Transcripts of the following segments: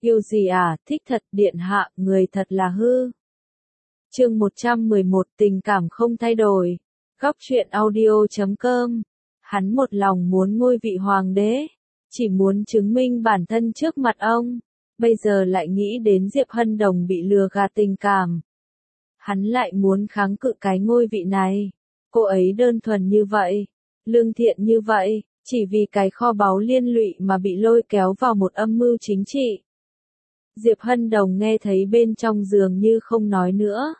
Yêu gì à, thích thật, điện hạ, người thật là hư. Chương 111, tình cảm không thay đổi. Góc truyện audio.com. Hắn một lòng muốn ngôi vị hoàng đế, chỉ muốn chứng minh bản thân trước mặt ông, bây giờ lại nghĩ đến Diệp Hân Đồng bị lừa gạt tình cảm. Hắn lại muốn kháng cự cái ngôi vị này. Cô ấy đơn thuần như vậy, lương thiện như vậy, chỉ vì cái kho báu liên lụy mà bị lôi kéo vào một âm mưu chính trị. Diệp Hân Đồng nghe thấy bên trong giường như không nói nữa.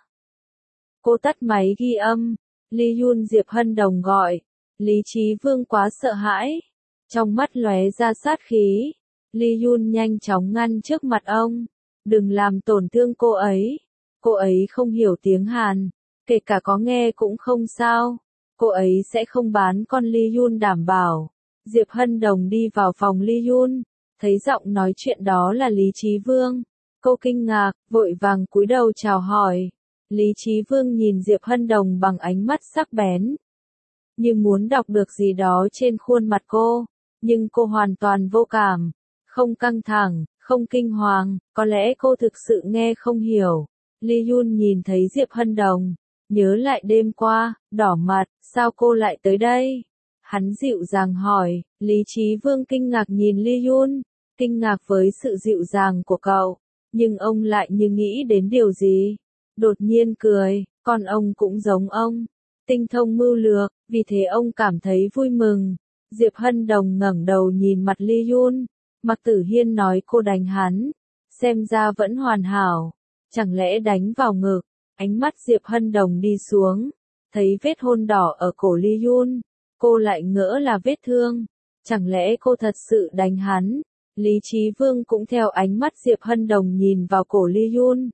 Cô tắt máy ghi âm. Ly Yun, Diệp Hân Đồng gọi. Lý Chí Vương quá sợ hãi, trong mắt lóe ra sát khí. Ly Yun nhanh chóng ngăn trước mặt ông. Đừng làm tổn thương cô ấy. Cô ấy không hiểu tiếng Hàn, kể cả có nghe cũng không sao. Cô ấy sẽ không bán con, Ly Yun đảm bảo. Diệp Hân Đồng đi vào phòng Ly Yun, thấy giọng nói chuyện đó là Lý Chí Vương. Cô kinh ngạc, vội vàng cúi đầu chào hỏi. Lý Chí Vương nhìn Diệp Hân Đồng bằng ánh mắt sắc bén, như muốn đọc được gì đó trên khuôn mặt cô, nhưng cô hoàn toàn vô cảm, không căng thẳng, không kinh hoàng, có lẽ cô thực sự nghe không hiểu. Ly Yun nhìn thấy Diệp Hân Đồng, nhớ lại đêm qua, đỏ mặt, sao cô lại tới đây? Hắn dịu dàng hỏi. Lý Chí Vương kinh ngạc nhìn Ly Yun, kinh ngạc với sự dịu dàng của cậu, nhưng ông lại như nghĩ đến điều gì, đột nhiên cười. Con ông cũng giống ông, tinh thông mưu lược, vì thế ông cảm thấy vui mừng. Diệp Hân Đồng ngẩng đầu nhìn mặt Ly Yun. Mạc Tử Hiên nói cô đánh hắn, xem ra vẫn hoàn hảo, chẳng lẽ đánh vào ngực? Ánh mắt Diệp Hân Đồng đi xuống, thấy vết hôn đỏ ở cổ Ly Yun, cô lại ngỡ là vết thương, chẳng lẽ cô thật sự đánh hắn? Lý Chí Vương cũng theo ánh mắt Diệp Hân Đồng nhìn vào cổ Ly Yun.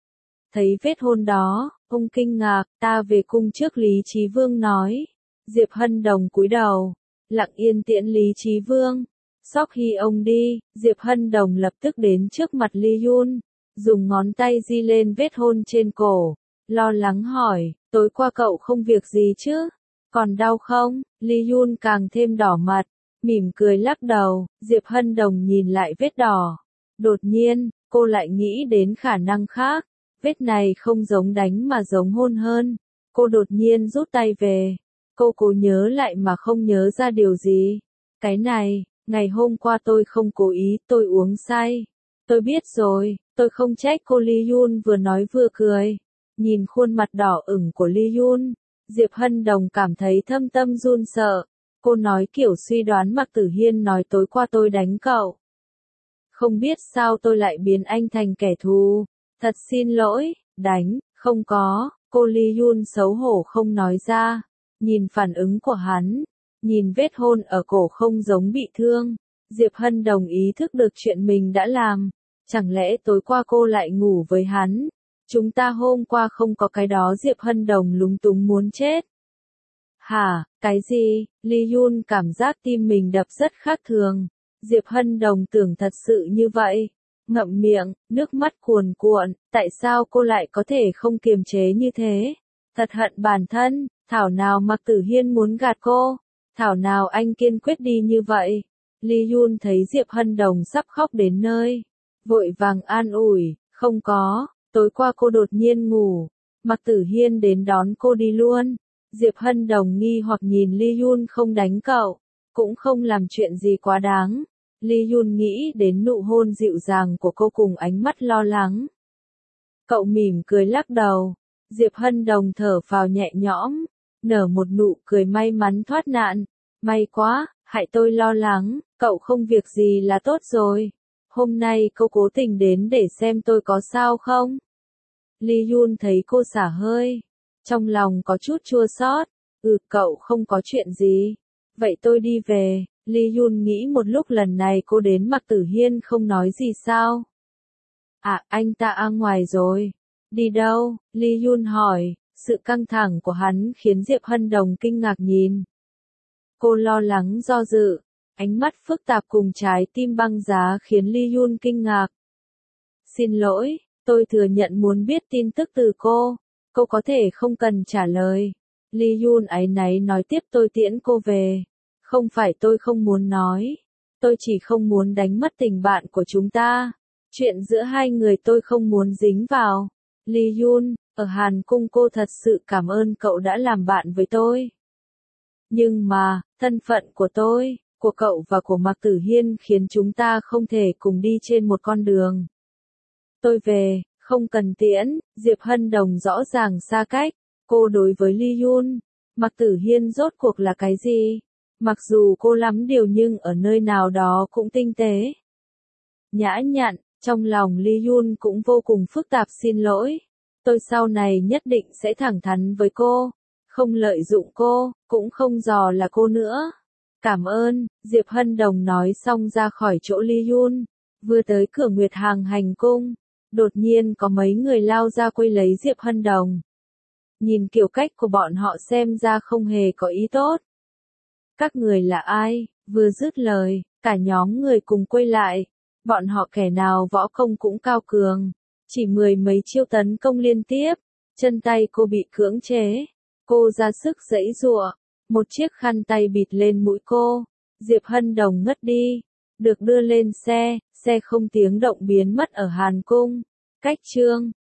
Thấy vết hôn đó, ông kinh ngạc. Ta về cung trước, Lý Chí Vương nói. Diệp Hân Đồng cúi đầu, lặng yên tiễn Lý Chí Vương. Sau khi ông đi, Diệp Hân Đồng lập tức đến trước mặt Ly Yun, dùng ngón tay di lên vết hôn trên cổ, lo lắng hỏi, tối qua cậu không việc gì chứ? Còn đau không? Ly Yun càng thêm đỏ mặt, mỉm cười lắc đầu. Diệp Hân Đồng nhìn lại vết đỏ. Đột nhiên, cô lại nghĩ đến khả năng khác. Vết này không giống đánh mà giống hôn hơn. Cô đột nhiên rút tay về. Cô cố nhớ lại mà không nhớ ra điều gì. Cái này, ngày hôm qua tôi không cố ý, tôi uống say. Tôi biết rồi, tôi không trách cô. Ly Yun vừa nói vừa cười. Nhìn khuôn mặt đỏ ửng của Ly Yun, Diệp Hân Đồng cảm thấy thâm tâm run sợ. Cô nói kiểu suy đoán Mạc Tử Hiên nói tối qua tôi đánh cậu. Không biết sao tôi lại biến anh thành kẻ thù. Thật xin lỗi, đánh, không có. Cô Ly Yun xấu hổ không nói ra. Nhìn phản ứng của hắn, nhìn vết hôn ở cổ không giống bị thương, Diệp Hân Đồng ý thức được chuyện mình đã làm. Chẳng lẽ tối qua cô lại ngủ với hắn? Chúng ta hôm qua không có cái đó. Diệp Hân Đồng lúng túng muốn chết. Hả, cái gì? Ly Yun cảm giác tim mình đập rất khác thường. Diệp Hân Đồng tưởng thật sự như vậy. Ngậm miệng, nước mắt cuồn cuộn, tại sao cô lại có thể không kiềm chế như thế? Thật hận bản thân, thảo nào Mạc Tử Hiên muốn gạt cô, thảo nào anh kiên quyết đi như vậy. Ly Yun thấy Diệp Hân Đồng sắp khóc đến nơi, vội vàng an ủi, không có, tối qua cô đột nhiên ngủ, Mạc Tử Hiên đến đón cô đi luôn. Diệp Hân Đồng nghi hoặc nhìn Ly Yun không đánh cậu, cũng không làm chuyện gì quá đáng. Ly Yun nghĩ đến nụ hôn dịu dàng của cô cùng ánh mắt lo lắng. Cậu mỉm cười lắc đầu. Diệp Hân Đồng thở phào nhẹ nhõm, nở một nụ cười may mắn thoát nạn. May quá, hại tôi lo lắng, cậu không việc gì là tốt rồi. Hôm nay cô cố tình đến để xem tôi có sao không? Ly Yun thấy cô xả hơi, trong lòng có chút chua xót. Cậu không có chuyện gì. Vậy tôi đi về. Ly Yun nghĩ một lúc lần này cô đến Mạc Tử Hiên không nói gì sao? À, anh ta ra ngoài rồi. Đi đâu? Ly Yun hỏi. Sự căng thẳng của hắn khiến Diệp Hân Đồng kinh ngạc nhìn. Cô lo lắng do dự, ánh mắt phức tạp cùng trái tim băng giá khiến Ly Yun kinh ngạc. Xin lỗi, tôi thừa nhận muốn biết tin tức từ cô. Cô có thể không cần trả lời. Ly Yun áy náy nói tiếp, tôi tiễn cô về. Không phải tôi không muốn nói. Tôi chỉ không muốn đánh mất tình bạn của chúng ta. Chuyện giữa hai người tôi không muốn dính vào. Lee Yun, ở Hàn Cung cô thật sự cảm ơn cậu đã làm bạn với tôi. Nhưng mà, thân phận của tôi, của cậu và của Mạc Tử Hiên khiến chúng ta không thể cùng đi trên một con đường. Tôi về, không cần tiễn, Diệp Hân Đồng rõ ràng xa cách. Cô đối với Lee Yun, Mạc Tử Hiên rốt cuộc là cái gì? Mặc dù cô lắm điều nhưng ở nơi nào đó cũng tinh tế. Nhã nhặn, trong lòng Lee Yun cũng vô cùng phức tạp. Xin lỗi. Tôi sau này nhất định sẽ thẳng thắn với cô. Không lợi dụng cô, cũng không dò là cô nữa. Cảm ơn, Diệp Hân Đồng nói xong ra khỏi chỗ Lee Yun. Vừa tới cửa Nguyệt Hàng hành cung. Đột nhiên có mấy người lao ra quây lấy Diệp Hân Đồng. Nhìn kiểu cách của bọn họ xem ra không hề có ý tốt. Các người là ai? Vừa dứt lời, cả nhóm người cùng quay lại. Bọn họ kẻ nào võ công cũng cao cường. Chỉ 10 mấy chiêu tấn công liên tiếp. Chân tay cô bị cưỡng chế. Cô ra sức giãy giụa. Một chiếc khăn tay bịt lên mũi cô. Diệp Hân Đồng ngất đi. Được đưa lên xe, xe không tiếng động biến mất ở Hàn Cung. Cách chương